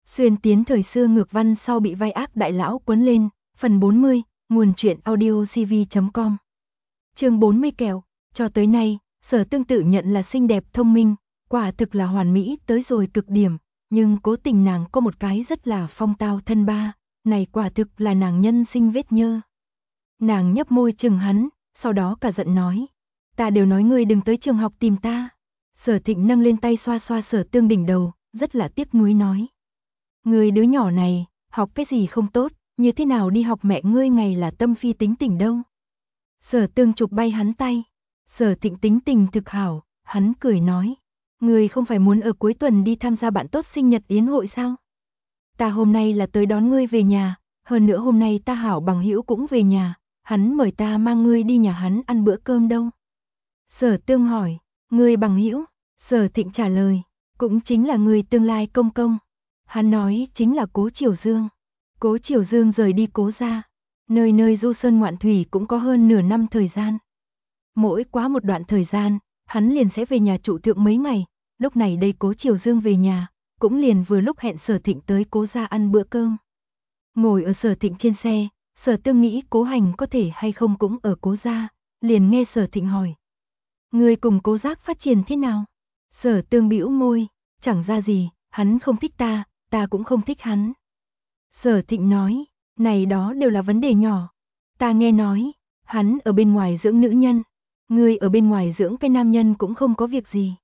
Xuyên tiến thời xưa ngược văn sau bị vai ác đại lão quấn lên, phần 40, nguồn truyện audio cv.com. Chương 40 kẹo, cho tới nay, Sở Tương tự nhận là xinh đẹp thông minh, quả thực là hoàn mỹ tới rồi cực điểm, nhưng cố tình nàng có một cái rất là phong tao thân ba, này quả thực là nàng nhân sinh vết nhơ. Nàng nhấp môi chừng hắn, sau đó cả giận nói, ta đều nói ngươi đừng tới trường học tìm ta. Sở Thịnh nâng lên tay xoa xoa Sở Tương đỉnh đầu, rất là tiếc nuối nói. Ngươi đứa nhỏ này, học cái gì không tốt, như thế nào đi học mẹ ngươi ngày là tâm phi tính tình đâu. Sở Tương chụp bay hắn tay. Sở Thịnh tính tình thực hảo, hắn cười nói. Ngươi không phải muốn ở cuối tuần đi tham gia bạn tốt sinh nhật yến hội sao? Ta hôm nay là tới đón ngươi về nhà, hơn nữa hôm nay ta hảo bằng hữu cũng về nhà, hắn mời ta mang ngươi đi nhà hắn ăn bữa cơm đâu. Sở Tương hỏi, ngươi bằng hữu? Sở Thịnh trả lời, cũng chính là người tương lai công công. Hắn nói chính là Cố Triều Dương. Cố Triều Dương rời đi Cố gia, nơi nơi du sơn ngoạn thủy cũng có hơn nửa năm thời gian. Mỗi quá một đoạn thời gian, hắn liền sẽ về nhà trụ thượng mấy ngày, lúc này đây Cố Triều Dương về nhà, cũng liền vừa lúc hẹn Sở Thịnh tới Cố gia ăn bữa cơm. Ngồi ở Sở Thịnh trên xe, Sở Tương nghĩ Cố Hành có thể hay không cũng ở Cố gia, liền nghe Sở Thịnh hỏi. Người cùng Cố Giác phát triển thế nào? Sở Tương bĩu môi, chẳng ra gì, hắn không thích ta, ta cũng không thích hắn. Sở Thịnh nói, này đó đều là vấn đề nhỏ. Ta nghe nói, hắn ở bên ngoài dưỡng nữ nhân, ngươi ở bên ngoài dưỡng cái nam nhân cũng không có việc gì.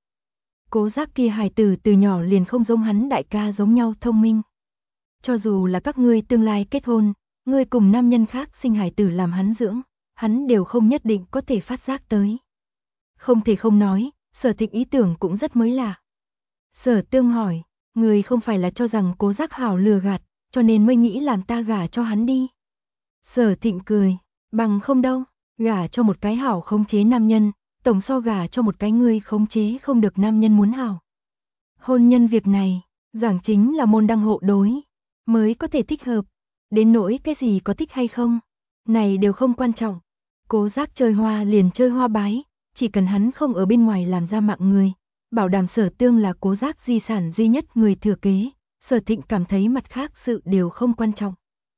Cố Giác kia hài tử từ nhỏ liền không giống hắn đại ca giống nhau thông minh. Cho dù là các ngươi tương lai kết hôn, ngươi cùng nam nhân khác sinh hài tử làm hắn dưỡng, hắn đều không nhất định có thể phát giác tới. Không thể không nói, Sở Thịnh ý tưởng cũng rất mới lạ. Sở Tương hỏi, ngươi không phải là cho rằng Cố Giác hảo lừa gạt, cho nên mới nghĩ làm ta gả cho hắn đi. Sở Thịnh cười, bằng không đâu, gả cho một cái hảo khống chế nam nhân, tổng so gả cho một cái ngươi khống chế không được nam nhân muốn hảo. Hôn nhân việc này, giảng chính là môn đăng hộ đối, mới có thể thích hợp, đến nỗi cái gì có thích hay không, này đều không quan trọng. Cố Giác chơi hoa liền chơi hoa bái, chỉ cần hắn không ở bên ngoài làm ra mạng người, bảo đảm Sở Tương là Cố Giác di sản duy nhất người thừa kế. Sở Thịnh cảm thấy mặt khác sự đều không quan trọng.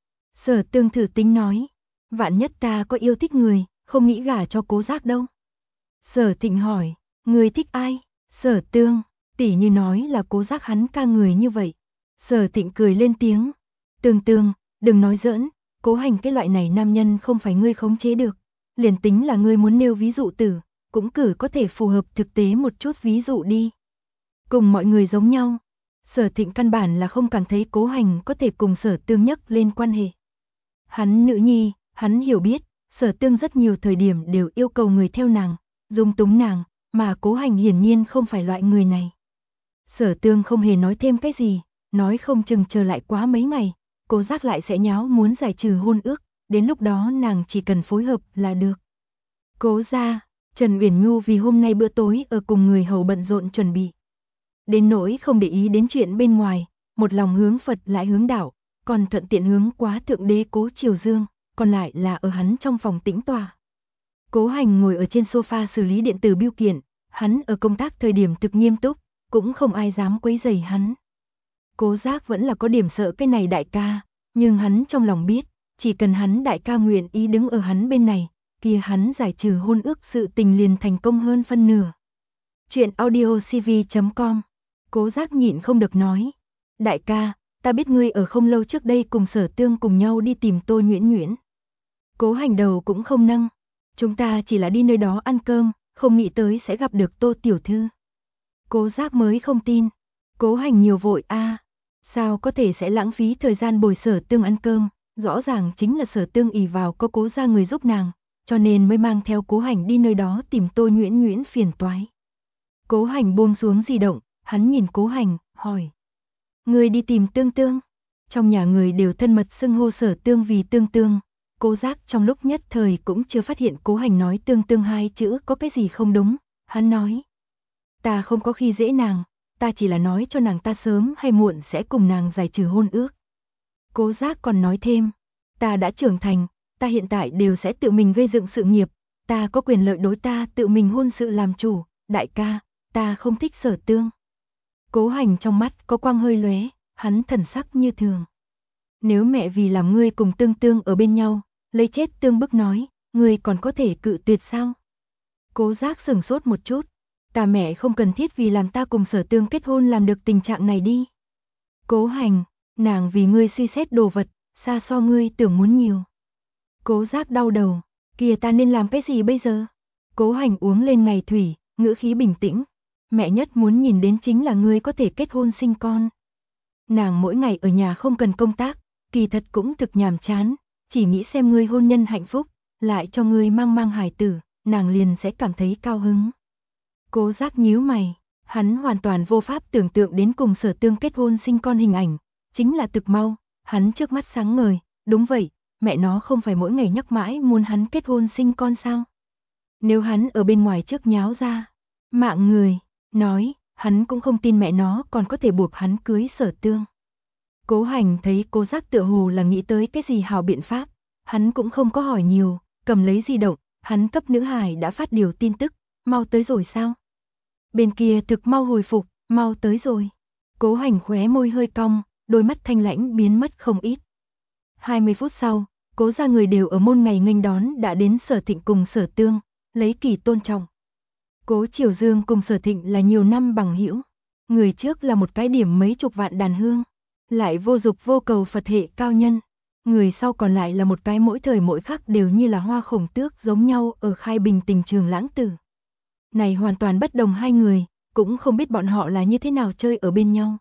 Sở Tương thử tính nói, vạn nhất ta có yêu thích người, không nghĩ gả cho Cố Giác đâu. Sở Thịnh hỏi, người thích ai? Sở Tương, tỉ như nói là Cố Giác hắn ca người như vậy. Sở Thịnh cười lên tiếng, Tương, đừng nói giỡn, Cố Hành cái loại này nam nhân không phải ngươi khống chế được. Liền tính là ngươi muốn nêu ví dụ tử, cũng cử có thể phù hợp thực tế một chút ví dụ đi. Cùng mọi người giống nhau. Sở Thịnh căn bản là không cảm thấy Cố Hành có thể cùng Sở Tương nhắc lên quan hệ. Hắn nữ nhi, hắn hiểu biết, Sở Tương rất nhiều thời điểm đều yêu cầu người theo nàng, dung túng nàng, mà Cố Hành hiển nhiên không phải loại người này. Sở Tương không hề nói thêm cái gì, nói không chừng chờ lại quá mấy ngày, Cố Giác lại sẽ nháo muốn giải trừ hôn ước, đến lúc đó nàng chỉ cần phối hợp là được. Cố gia, Trần Uyển Nhu vì hôm nay bữa tối ở cùng người hầu bận rộn chuẩn bị. Đến nỗi không để ý đến chuyện bên ngoài, một lòng hướng Phật lại hướng đạo, còn thuận tiện hướng quá thượng đế Cố Triều Dương, còn lại là ở hắn trong phòng tĩnh tọa. Cố Hành ngồi ở trên sofa xử lý điện tử bưu kiện, hắn ở công tác thời điểm thực nghiêm túc, cũng không ai dám quấy rầy hắn. Cố Giác vẫn là có điểm sợ cái này đại ca, nhưng hắn trong lòng biết, chỉ cần hắn đại ca nguyện ý đứng ở hắn bên này, kia hắn giải trừ hôn ước sự tình liền thành công hơn phân nửa. Chuyện audio cv.com. Cố Giác nhịn không được nói, đại ca, ta biết ngươi ở không lâu trước đây cùng Sở Tương cùng nhau đi tìm Tô Nhuyễn Nhuyễn. Cố Hành đầu cũng không nâng, chúng ta chỉ là đi nơi đó ăn cơm, không nghĩ tới sẽ gặp được Tô tiểu thư. Cố Giác mới không tin, Cố Hành nhiều vội a, sao có thể sẽ lãng phí thời gian bồi Sở Tương ăn cơm, rõ ràng chính là Sở Tương ỷ vào có Cố gia người giúp nàng, cho nên mới mang theo Cố Hành đi nơi đó tìm Tô Nhuyễn Nhuyễn phiền toái. Cố Hành buông xuống di động, hắn nhìn Cố Hành, hỏi. Người đi tìm Tương. Trong nhà người đều thân mật xưng hô Sở Tương vì Tương. Cố Giác trong lúc nhất thời cũng chưa phát hiện Cố Hành nói Tương hai chữ có cái gì không đúng. Hắn nói. Ta không có khi dễ nàng, ta chỉ là nói cho nàng ta sớm hay muộn sẽ cùng nàng giải trừ hôn ước. Cố Giác còn nói thêm. Ta đã trưởng thành, ta hiện tại đều sẽ tự mình gây dựng sự nghiệp. Ta có quyền lợi đối ta tự mình hôn sự làm chủ, đại ca, ta không thích Sở Tương. Cố Hành trong mắt có quang hơi lóe, hắn thần sắc như thường. Nếu mẹ vì làm ngươi cùng Tương Tương ở bên nhau, lấy chết tương bức nói, ngươi còn có thể cự tuyệt sao? Cố Giác sửng sốt một chút, ta mẹ không cần thiết vì làm ta cùng Sở Tương kết hôn làm được tình trạng này đi. Cố Hành, nàng vì ngươi suy xét đồ vật, xa so ngươi tưởng muốn nhiều. Cố Giác đau đầu, kìa ta nên làm cái gì bây giờ? Cố Hành uống lên ngày thủy, ngữ khí bình tĩnh, mẹ nhất muốn nhìn đến chính là ngươi có thể kết hôn sinh con. Nàng mỗi ngày ở nhà không cần công tác, kỳ thật cũng thực nhàm chán, chỉ nghĩ xem ngươi hôn nhân hạnh phúc, lại cho ngươi mang hài tử, nàng liền sẽ cảm thấy cao hứng. Cố Giác nhíu mày, hắn hoàn toàn vô pháp tưởng tượng đến cùng Sở Tương kết hôn sinh con hình ảnh, chính là thực mau, hắn trước mắt sáng ngời, đúng vậy, mẹ nó không phải mỗi ngày nhắc mãi muốn hắn kết hôn sinh con sao? Nếu hắn ở bên ngoài trước nháo ra, mạng người, nói, hắn cũng không tin mẹ nó còn có thể buộc hắn cưới Sở Tương. Cố Hành thấy Cố Giác tựa hồ là nghĩ tới cái gì hào biện pháp, hắn cũng không có hỏi nhiều, cầm lấy di động, hắn cấp nữ hài đã phát điều tin tức, mau tới rồi sao? Bên kia thực mau hồi phục, mau tới rồi. Cố Hành khóe môi hơi cong, đôi mắt thanh lãnh biến mất không ít. 20 phút sau, Cố gia người đều ở môn ngày nghênh đón đã đến Sở Thịnh cùng Sở Tương, lấy kỳ tôn trọng. Cố Triều Dương cùng Sở Thịnh là nhiều năm bằng hữu, người trước là một cái điểm mấy chục vạn đàn hương, lại vô dục vô cầu Phật hệ cao nhân, người sau còn lại là một cái mỗi thời mỗi khắc đều như là hoa khổng tước giống nhau ở Khai Bình tình trường lãng tử. Này hoàn toàn bất đồng hai người, cũng không biết bọn họ là như thế nào chơi ở bên nhau.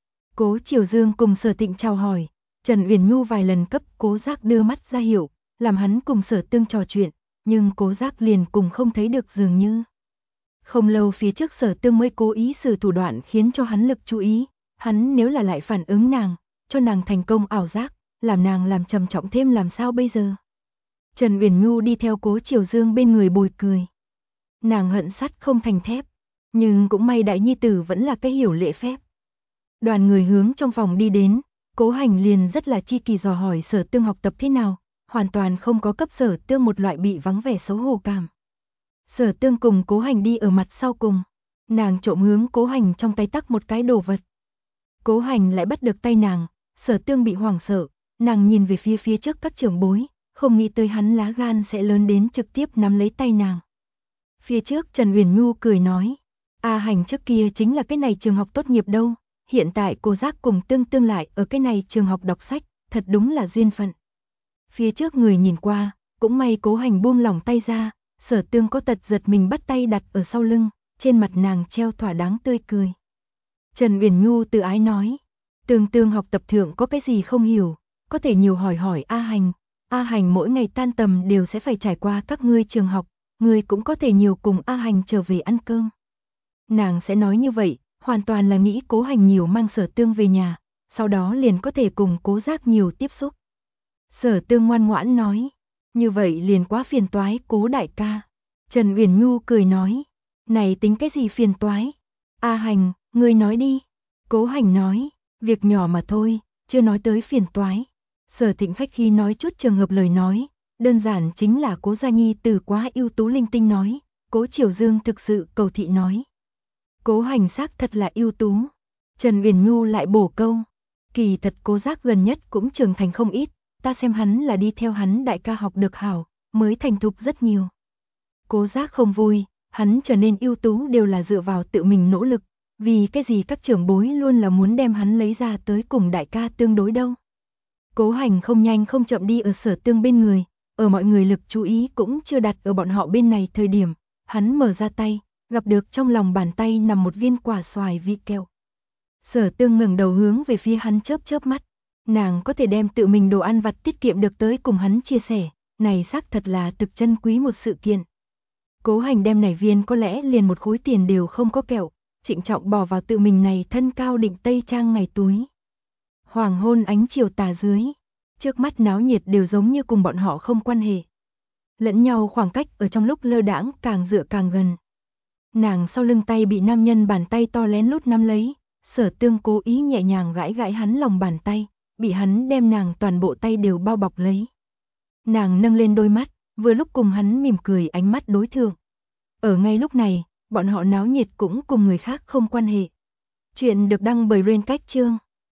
Cố Triều Dương cùng Sở Thịnh chào hỏi, Trần Uyển Nhu vài lần cấp Cố Giác đưa mắt ra hiệu, làm hắn cùng Sở Tương trò chuyện, nhưng Cố Giác liền cùng không thấy được dường như. Không lâu phía trước Sở Tương mới cố ý sử thủ đoạn khiến cho hắn lực chú ý, hắn nếu là lại phản ứng nàng, cho nàng thành công ảo giác, làm nàng làm trầm trọng thêm làm sao bây giờ. Trần Uyển Nhu đi theo Cố Triều Dương bên người bồi cười. Nàng hận sắt không thành thép, nhưng cũng may đại nhi tử vẫn là cái hiểu lễ phép. Đoàn người hướng trong phòng đi đến, Cố Hành liền rất là chi kỳ dò hỏi Sở Tương học tập thế nào, hoàn toàn không có cấp Sở Tương một loại bị vắng vẻ xấu hổ cảm. Sở Tương cùng Cố Hành đi ở mặt sau cùng, nàng trộm hướng Cố Hành trong tay tắc một cái đồ vật. Cố Hành lại bắt được tay nàng, Sở Tương bị hoảng sợ, nàng nhìn về phía trước các trưởng bối, không nghĩ tới hắn lá gan sẽ lớn đến trực tiếp nắm lấy tay nàng. Phía trước Trần Uyển Nhu cười nói, A Hành trước kia chính là cái này trường học tốt nghiệp đâu, hiện tại cô Giác cùng Tương Tương lại ở cái này trường học đọc sách, thật đúng là duyên phận. Phía trước người nhìn qua, cũng may Cố Hành buông lỏng tay ra, Sở Tương có tật giật mình bắt tay đặt ở sau lưng, trên mặt nàng treo thỏa đáng tươi cười. Trần Uyển Nhu tự ái nói, Tương Tương học tập thượng có cái gì không hiểu, có thể nhiều hỏi hỏi A Hành. A Hành mỗi ngày tan tầm đều sẽ phải trải qua các ngươi trường học, ngươi cũng có thể nhiều cùng A Hành trở về ăn cơm. Nàng sẽ nói như vậy, hoàn toàn là nghĩ Cố Hành nhiều mang Sở Tương về nhà, sau đó liền có thể cùng Cố Giác nhiều tiếp xúc. Sở Tương ngoan ngoãn nói, như vậy liền quá phiền toái Cố đại ca. Trần Uyển Nhu cười nói, này tính cái gì phiền toái? A Hành, ngươi nói đi. Cố Hành nói, việc nhỏ mà thôi, chưa nói tới phiền toái. Sở Thịnh khách khi nói chút trường hợp lời nói, đơn giản chính là Cố gia nhi tử quá ưu tú linh tinh nói, Cố Triều Dương thực sự cầu thị nói. Cố Hành xác thật là ưu tú. Trần Uyển Nhu lại bổ câu, kỳ thật Cố Giác gần nhất cũng trưởng thành không ít, ta xem hắn là đi theo hắn đại ca học được hảo, mới thành thục rất nhiều. Cố Giác không vui, hắn trở nên ưu tú đều là dựa vào tự mình nỗ lực, vì cái gì các trưởng bối luôn là muốn đem hắn lấy ra tới cùng đại ca tương đối đâu. Cố Hành không nhanh không chậm đi ở Sở Tương bên người, ở mọi người lực chú ý cũng chưa đặt ở bọn họ bên này thời điểm, hắn mở ra tay, gặp được trong lòng bàn tay nằm một viên quả xoài vị kẹo. Sở Tương ngẩng đầu hướng về phía hắn chớp chớp mắt, nàng có thể đem tự mình đồ ăn vặt tiết kiệm được tới cùng hắn chia sẻ, này xác thật là thực chân quý một sự kiện. Cố Hành đem này viên có lẽ liền một khối tiền đều không có kẹo, trịnh trọng bỏ vào tự mình này thân cao định tây trang ngày túi. Hoàng hôn ánh chiều tà dưới, trước mắt náo nhiệt đều giống như cùng bọn họ không quan hệ. Lẫn nhau khoảng cách ở trong lúc lơ đãng càng dựa càng gần. Nàng sau lưng tay bị nam nhân bàn tay to lén lút nắm lấy, Sở Tương cố ý nhẹ nhàng gãi gãi hắn lòng bàn tay, bị hắn đem nàng toàn bộ tay đều bao bọc lấy. Nàng nâng lên đôi mắt, vừa lúc cùng hắn mỉm cười ánh mắt đối thượng. Ở ngay lúc này, bọn họ náo nhiệt cũng cùng người khác không quan hệ. Chuyện được đăng bởi Rain Cách Chương.